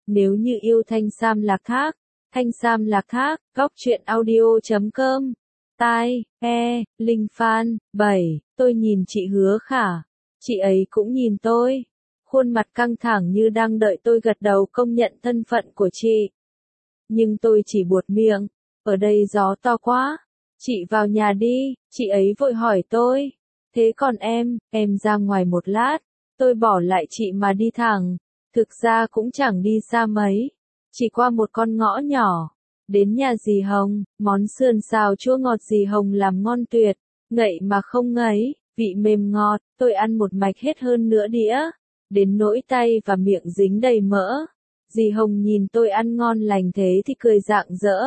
Nếu như yêu Thanh Sam Lạc Thác, Thanh Sam Lạc Thác, góc truyện audio.com. Tai, Linh Phan, 7, tôi nhìn chị Hứa Khả. Chị ấy cũng nhìn tôi. Khuôn mặt căng thẳng như đang đợi tôi gật đầu công nhận thân phận của chị. Nhưng tôi chỉ buột miệng, ở đây gió to quá. Chị vào nhà đi, chị ấy vội hỏi tôi. Thế còn em ra ngoài một lát. Tôi bỏ lại chị mà đi thẳng. Thực ra cũng chẳng đi xa mấy. Chỉ qua một con ngõ nhỏ. Đến nhà dì Hồng, món sườn xào chua ngọt dì Hồng làm ngon tuyệt. Ngậy mà không ngấy, vị mềm ngọt, tôi ăn một mạch hết hơn nửa đĩa. Đến nỗi tay và miệng dính đầy mỡ. Dì Hồng nhìn tôi ăn ngon lành thế thì cười rạng rỡ.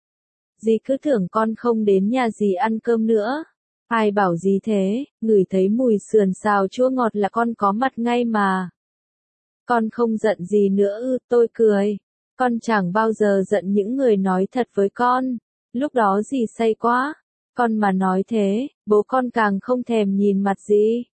Dì cứ tưởng con không đến nhà dì ăn cơm nữa. Ai bảo dì thế, ngửi thấy mùi sườn xào chua ngọt là con có mặt ngay mà. Con không giận gì nữa ư, tôi cười. Con chẳng bao giờ giận những người nói thật với con. Lúc đó dì say quá. Con mà nói thế, bố con càng không thèm nhìn mặt dì.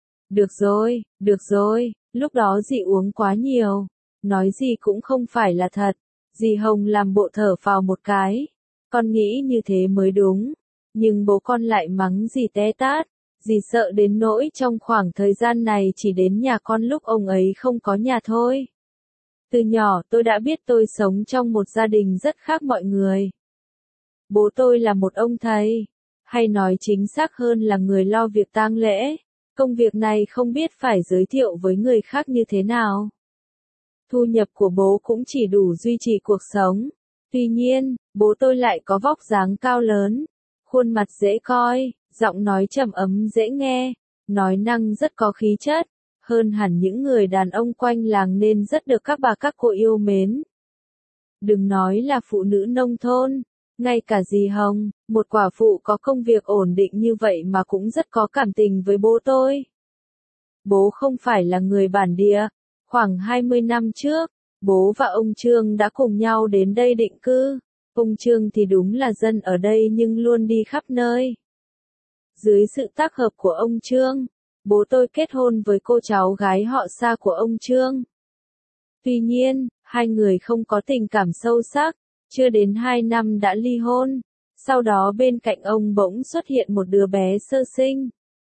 Được rồi, lúc đó dì uống quá nhiều. Nói gì cũng không phải là thật. Dì Hồng làm bộ thở phào một cái. Con nghĩ như thế mới đúng. Nhưng bố con lại mắng dì té tát. Dì sợ đến nỗi trong khoảng thời gian này chỉ đến nhà con lúc ông ấy không có nhà thôi. Từ nhỏ tôi đã biết tôi sống trong một gia đình rất khác mọi người. Bố tôi là một ông thầy, hay nói chính xác hơn là người lo việc tang lễ. Công việc này không biết phải giới thiệu với người khác như thế nào. Thu nhập của bố cũng chỉ đủ duy trì cuộc sống. Tuy nhiên, bố tôi lại có vóc dáng cao lớn, khuôn mặt dễ coi, giọng nói trầm ấm dễ nghe, nói năng rất có khí chất, hơn hẳn những người đàn ông quanh làng nên rất được các bà các cô yêu mến. Đừng nói là phụ nữ nông thôn, ngay cả dì Hồng, một quả phụ có công việc ổn định như vậy mà cũng rất có cảm tình với bố tôi. Bố không phải là người bản địa, khoảng 20 năm trước, bố và ông Trương đã cùng nhau đến đây định cư. Ông Trương thì đúng là dân ở đây nhưng luôn đi khắp nơi. Dưới sự tác hợp của ông Trương, bố tôi kết hôn với cô cháu gái họ Sa của ông Trương. Tuy nhiên, hai người không có tình cảm sâu sắc, chưa đến 2 năm đã ly hôn. Sau đó bên cạnh ông bỗng xuất hiện một đứa bé sơ sinh.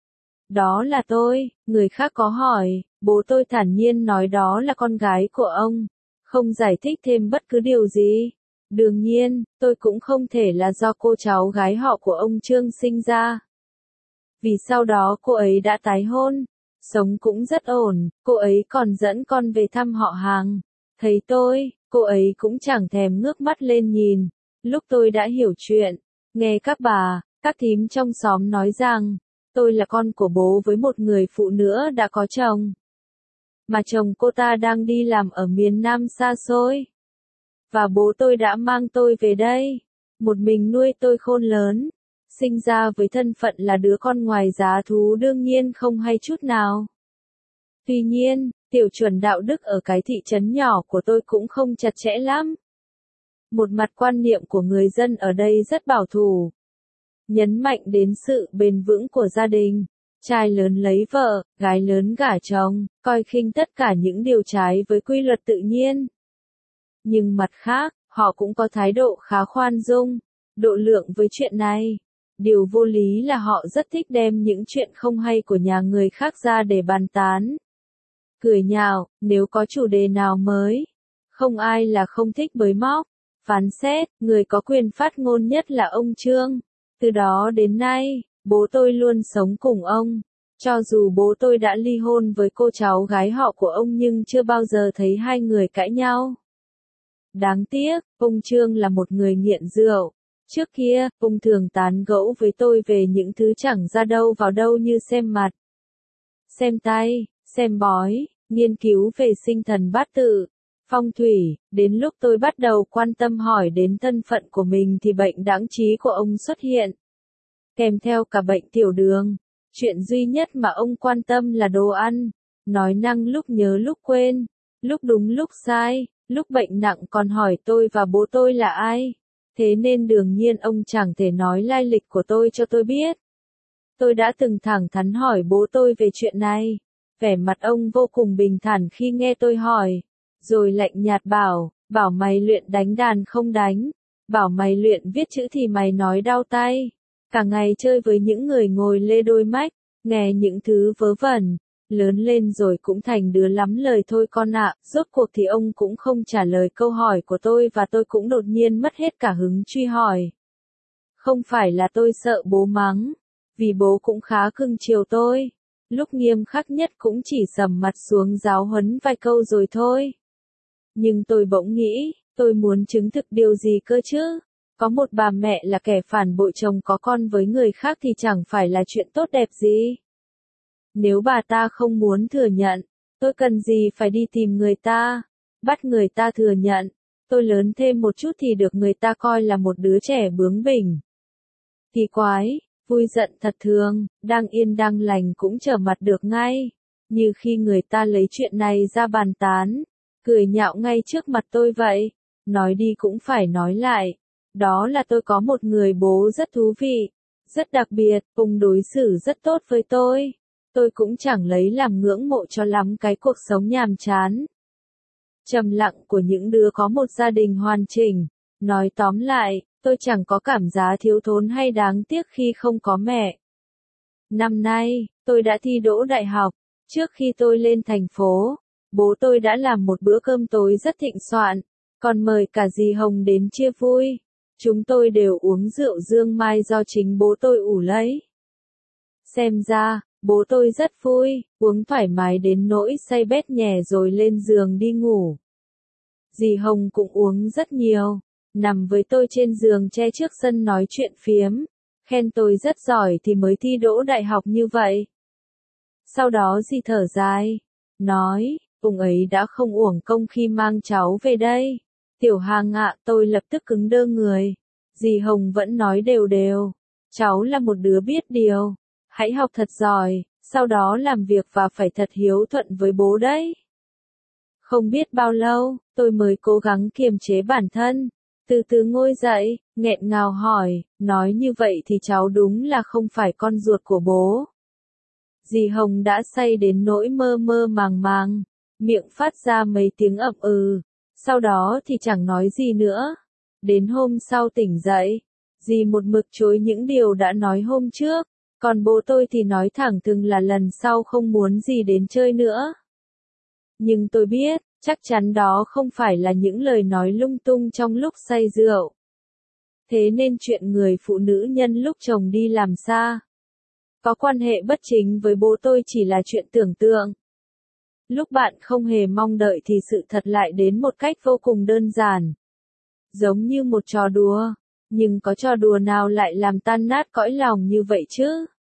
Đó là tôi, người khác có hỏi, bố tôi thản nhiên nói đó là con gái của ông, không giải thích thêm bất cứ điều gì. Đương nhiên, tôi cũng không thể là do cô cháu gái họ của ông Trương sinh ra. Vì sau đó cô ấy đã tái hôn, sống cũng rất ổn, cô ấy còn dẫn con về thăm họ hàng. Thấy tôi, cô ấy cũng chẳng thèm ngước mắt lên nhìn. Lúc tôi đã hiểu chuyện, nghe các bà, các thím trong xóm nói rằng, tôi là con của bố với một người phụ nữ đã có chồng. Mà chồng cô ta đang đi làm ở miền Nam xa xôi. Và bố tôi đã mang tôi về đây, một mình nuôi tôi khôn lớn. Sinh ra với thân phận là đứa con ngoài giá thú đương nhiên không hay chút nào. Tuy nhiên, tiểu chuẩn đạo đức ở cái thị trấn nhỏ của tôi cũng không chặt chẽ lắm. Một mặt quan niệm của người dân ở đây rất bảo thủ. Nhấn mạnh đến sự bền vững của gia đình. Trai lớn lấy vợ, gái lớn gả chồng, coi khinh tất cả những điều trái với quy luật tự nhiên. Nhưng mặt khác, họ cũng có thái độ khá khoan dung, độ lượng với chuyện này. Điều vô lý là họ rất thích đem những chuyện không hay của nhà người khác ra để bàn tán. Cười nhạo, nếu có chủ đề nào mới, không ai là không thích bới móc, phán xét, người có quyền phát ngôn nhất là ông Trương. Từ đó đến nay, bố tôi luôn sống cùng ông. Cho dù bố tôi đã ly hôn với cô cháu gái họ của ông nhưng chưa bao giờ thấy hai người cãi nhau. Đáng tiếc, ông Trương là một người nghiện rượu. Trước kia, ông thường tán gẫu với tôi về những thứ chẳng ra đâu vào đâu như xem mặt, xem tay, xem bói, nghiên cứu về sinh thần bát tự, phong thủy. Đến lúc tôi bắt đầu quan tâm hỏi đến thân phận của mình thì bệnh đãng trí của ông xuất hiện. Kèm theo cả bệnh tiểu đường. Chuyện duy nhất mà ông quan tâm là đồ ăn, nói năng lúc nhớ lúc quên, lúc đúng lúc sai, lúc bệnh nặng còn hỏi tôi và bố tôi là ai. Thế nên đương nhiên ông chẳng thể nói lai lịch của tôi cho tôi biết. Tôi đã từng thẳng thắn hỏi bố tôi về chuyện này. Vẻ mặt ông vô cùng bình thản khi nghe tôi hỏi. Rồi lạnh nhạt bảo, Bảo mày luyện đánh đàn không đánh. Bảo mày luyện viết chữ thì mày nói đau tay. Cả ngày chơi với những người ngồi lê đôi mách, nghe những thứ vớ vẩn. Lớn lên rồi cũng thành đứa lắm lời thôi con ạ. Rốt cuộc thì ông cũng không trả lời câu hỏi của tôi và tôi cũng đột nhiên mất hết cả hứng truy hỏi. Không phải là tôi sợ bố mắng, vì bố cũng khá cưng chiều tôi. Lúc nghiêm khắc nhất cũng chỉ sầm mặt xuống giáo huấn vài câu rồi thôi. Nhưng tôi bỗng nghĩ, tôi muốn chứng thực điều gì cơ chứ? Có một bà mẹ là kẻ phản bội chồng có con với người khác thì chẳng phải là chuyện tốt đẹp gì. Nếu bà ta không muốn thừa nhận, tôi cần gì phải đi tìm người ta, bắt người ta thừa nhận. Tôi lớn thêm một chút thì được người ta coi là một đứa trẻ bướng bỉnh. Thì quái, vui giận thật thường, đang yên đang lành cũng trở mặt được ngay. Như khi người ta lấy chuyện này ra bàn tán, cười nhạo ngay trước mặt tôi vậy. Nói đi cũng phải nói lại. Đó là tôi có một người bố rất thú vị, rất đặc biệt, ông đối xử rất tốt với tôi. Tôi cũng chẳng lấy làm ngưỡng mộ cho lắm cái cuộc sống nhàm chán, trầm lặng của những đứa có một gia đình hoàn chỉnh. Nói tóm lại, tôi chẳng có cảm giác thiếu thốn hay đáng tiếc khi không có mẹ. Năm nay, tôi đã thi đỗ đại học. Trước khi tôi lên thành phố, bố tôi đã làm một bữa cơm tối rất thịnh soạn, còn mời cả dì Hồng đến chia vui. Chúng tôi đều uống rượu dương mai do chính bố tôi ủ lấy. Xem ra, bố tôi rất vui, uống thoải mái đến nỗi say bét nhè rồi lên giường đi ngủ. Dì Hồng cũng uống rất nhiều, nằm với tôi trên giường tre trước sân nói chuyện phiếm, khen tôi rất giỏi thì mới thi đỗ đại học như vậy. Sau đó dì thở dài, nói, ông ấy đã không uổng công khi mang cháu về đây. Tiểu Hàng ạ, tôi lập tức cứng đơ người. Dì Hồng vẫn nói đều đều, cháu là một đứa biết điều, hãy học thật giỏi, sau đó làm việc và phải thật hiếu thuận với bố đấy. Không biết bao lâu, tôi mới cố gắng kiềm chế bản thân, từ từ ngồi dậy, nghẹn ngào hỏi, nói như vậy thì cháu đúng là không phải con ruột của bố. Dì Hồng đã say đến nỗi mơ mơ màng màng, miệng phát ra mấy tiếng ậm ừ, sau đó thì chẳng nói gì nữa. Đến hôm sau tỉnh dậy, dì một mực chối những điều đã nói hôm trước, còn bố tôi thì nói thẳng thừng là lần sau không muốn gì đến chơi nữa. Nhưng tôi biết, chắc chắn đó không phải là những lời nói lung tung trong lúc say rượu. Thế nên chuyện người phụ nữ nhân lúc chồng đi làm xa, có quan hệ bất chính với bố tôi chỉ là chuyện tưởng tượng. Lúc bạn không hề mong đợi thì sự thật lại đến một cách vô cùng đơn giản. Giống như một trò đùa, nhưng có trò đùa nào lại làm tan nát cõi lòng như vậy chứ?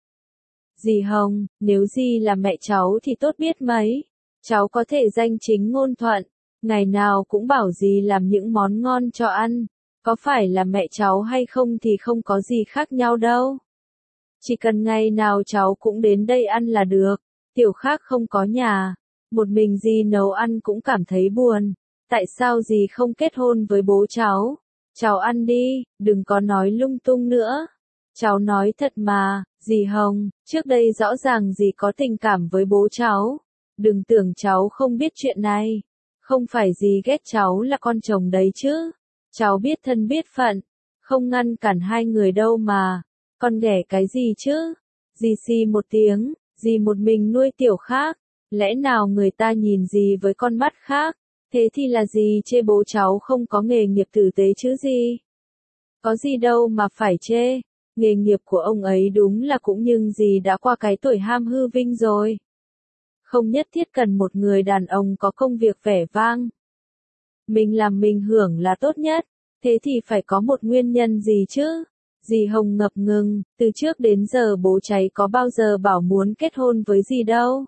Dì Hồng, nếu dì là mẹ cháu thì tốt biết mấy. Cháu có thể danh chính ngôn thuận, ngày nào cũng bảo dì làm những món ngon cho ăn. Có phải là mẹ cháu hay không thì không có gì khác nhau đâu. Chỉ cần ngày nào cháu cũng đến đây ăn là được. Tiểu Khác không có nhà, một mình dì nấu ăn cũng cảm thấy buồn. Tại sao dì không kết hôn với bố cháu? Cháu ăn đi, đừng có nói lung tung nữa. Cháu nói thật mà, dì Hồng, trước đây rõ ràng dì có tình cảm với bố cháu. Đừng tưởng cháu không biết chuyện này. Không phải dì ghét cháu là con chồng đấy chứ. Cháu biết thân biết phận, không ngăn cản hai người đâu mà. Con ghẻ cái gì chứ? Dì xì một tiếng, dì một mình nuôi Tiểu Khác. Lẽ nào người ta nhìn dì với con mắt khác? Thế thì là dì chê bố cháu không có nghề nghiệp tử tế chứ gì? Có gì đâu mà phải chê. Nghề nghiệp của ông ấy đúng là cũng nhưng dì đã qua cái tuổi ham hư vinh rồi. Không nhất thiết cần một người đàn ông có công việc vẻ vang. Mình làm mình hưởng là tốt nhất. Thế thì phải có một nguyên nhân gì chứ? Dì Hồng ngập ngừng, từ trước đến giờ bố cháy có bao giờ bảo muốn kết hôn với dì đâu.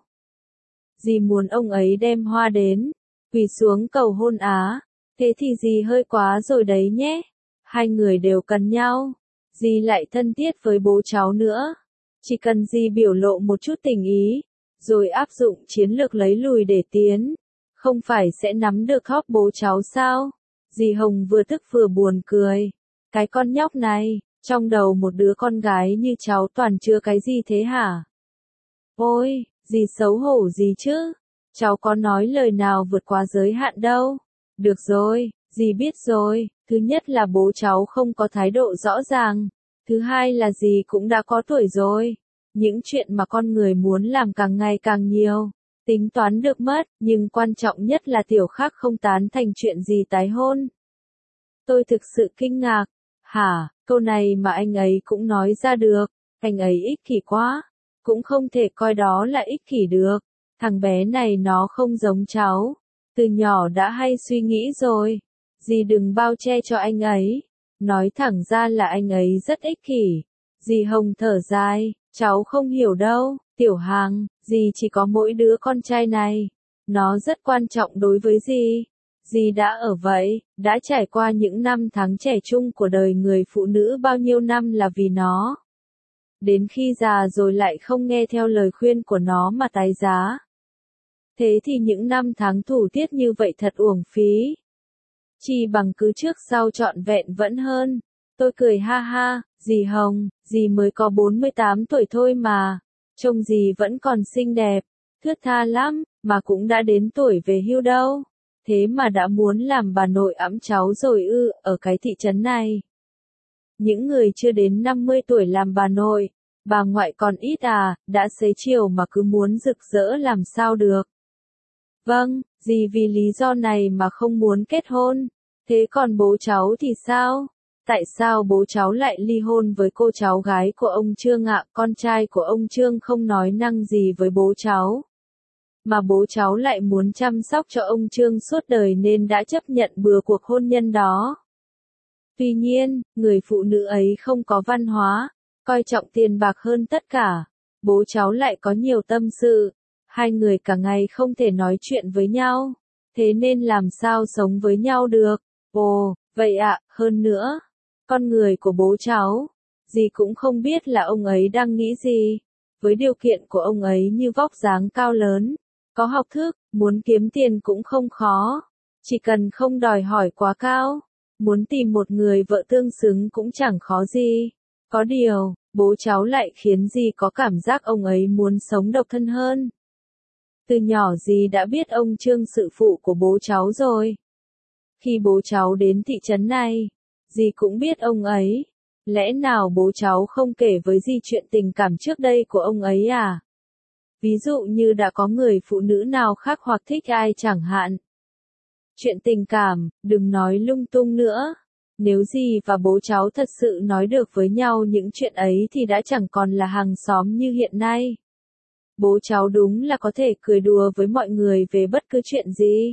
Dì muốn ông ấy đem hoa đến, quỳ xuống cầu hôn á. Thế thì dì hơi quá rồi đấy nhé. Hai người đều cần nhau. Dì lại thân thiết với bố cháu nữa. Chỉ cần dì biểu lộ một chút tình ý, rồi áp dụng chiến lược lấy lùi để tiến, không phải sẽ nắm được thóp bố cháu sao? Dì Hồng vừa tức vừa buồn cười. Cái con nhóc này, trong đầu một đứa con gái như cháu toàn chứa cái gì thế hả? Ôi, dì xấu hổ gì chứ? Cháu có nói lời nào vượt quá giới hạn đâu. Được rồi, Dì biết rồi, thứ nhất là bố cháu không có thái độ rõ ràng, thứ hai là dì cũng đã có tuổi rồi. Những chuyện mà con người muốn làm càng ngày càng nhiều, tính toán được mất, nhưng quan trọng nhất là Tiểu Khắc không tán thành chuyện gì tái hôn. Tôi thực sự kinh ngạc. Hả, câu này mà anh ấy cũng nói ra được, anh ấy ích kỷ quá. Cũng không thể coi đó là ích kỷ được. Thằng bé này nó không giống cháu. Từ nhỏ đã hay suy nghĩ rồi. Dì đừng bao che cho anh ấy. Nói thẳng ra là anh ấy rất ích kỷ. Dì Hồng thở dài, cháu không hiểu đâu, Tiểu Hằng, dì chỉ có mỗi đứa con trai này. Nó rất quan trọng đối với dì. Dì đã ở vậy, đã trải qua những năm tháng trẻ trung của đời người phụ nữ bao nhiêu năm là vì nó. Đến khi già rồi lại không nghe theo lời khuyên của nó mà tái giá. Thế thì những năm tháng thủ tiết như vậy thật uổng phí. Chỉ bằng cứ trước sau trọn vẹn vẫn hơn. Tôi cười ha ha, dì Hồng, dì mới có 48 tuổi thôi mà. Trông dì vẫn còn xinh đẹp, thướt tha lắm, mà cũng đã đến tuổi về hưu đâu. Thế mà đã muốn làm bà nội ẵm cháu rồi ư, ở cái thị trấn này. Những người chưa đến 50 tuổi làm bà nội, bà ngoại còn ít à, đã xế chiều mà cứ muốn rực rỡ làm sao được. Vâng, dì vì lý do này mà không muốn kết hôn. Thế còn bố cháu thì sao? Tại sao bố cháu lại ly hôn với cô cháu gái của ông Trương ạ? Con trai của ông Trương không nói năng gì với bố cháu. Mà bố cháu lại muốn chăm sóc cho ông Trương suốt đời nên đã chấp nhận bừa cuộc hôn nhân đó. Tuy nhiên, người phụ nữ ấy không có văn hóa, coi trọng tiền bạc hơn tất cả. Bố cháu lại có nhiều tâm sự. Hai người cả ngày không thể nói chuyện với nhau. Thế nên làm sao sống với nhau được? Ồ, vậy ạ, hơn nữa. Con người của bố cháu, dì cũng không biết là ông ấy đang nghĩ gì. Với điều kiện của ông ấy như vóc dáng cao lớn, có học thức, muốn kiếm tiền cũng không khó. Chỉ cần không đòi hỏi quá cao, muốn tìm một người vợ tương xứng cũng chẳng khó gì. Có điều, bố cháu lại khiến dì có cảm giác ông ấy muốn sống độc thân hơn. Từ nhỏ dì đã biết ông Trương sự phụ của bố cháu rồi. Khi bố cháu đến thị trấn này, dì cũng biết ông ấy. Lẽ nào bố cháu không kể với dì chuyện tình cảm trước đây của ông ấy à? Ví dụ như đã có người phụ nữ nào khác hoặc thích ai chẳng hạn. Chuyện tình cảm, đừng nói lung tung nữa. Nếu dì và bố cháu thật sự nói được với nhau những chuyện ấy thì đã chẳng còn là hàng xóm như hiện nay. Bố cháu đúng là có thể cười đùa với mọi người về bất cứ chuyện gì.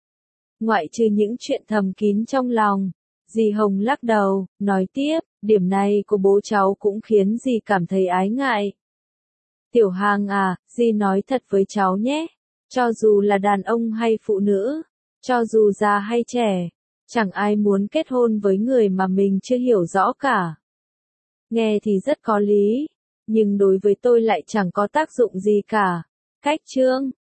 Ngoại trừ những chuyện thầm kín trong lòng. Dì Hồng lắc đầu, nói tiếp, điểm này của bố cháu cũng khiến dì cảm thấy ái ngại. Tiểu Hằng à, dì nói thật với cháu nhé. Cho dù là đàn ông hay phụ nữ, cho dù già hay trẻ, chẳng ai muốn kết hôn với người mà mình chưa hiểu rõ cả. Nghe thì rất có lý, nhưng đối với tôi lại chẳng có tác dụng gì cả. Cách Trương,